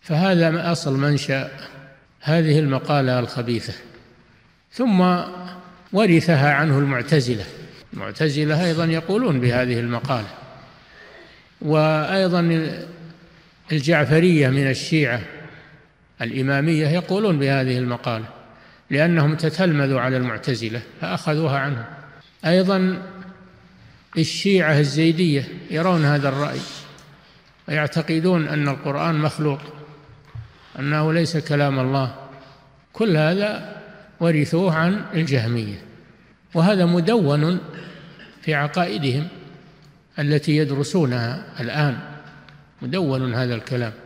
فهذا ما أصل منشأ هذه المقالة الخبيثة. ثم ورثها عنه المعتزلة. المعتزلة أيضا يقولون بهذه المقالة، وأيضا الجعفرية من الشيعة الإمامية يقولون بهذه المقالة، لأنهم تتلمذوا على المعتزلة فأخذوها عنهم. أيضا الشيعة الزيدية يرون هذا الرأي ويعتقدون أن القرآن مخلوق، أنه ليس كلام الله. كل هذا ورثوه عن الجهمية، وهذا مدون في عقائدهم التي يدرسونها الآن، مدون هذا الكلام.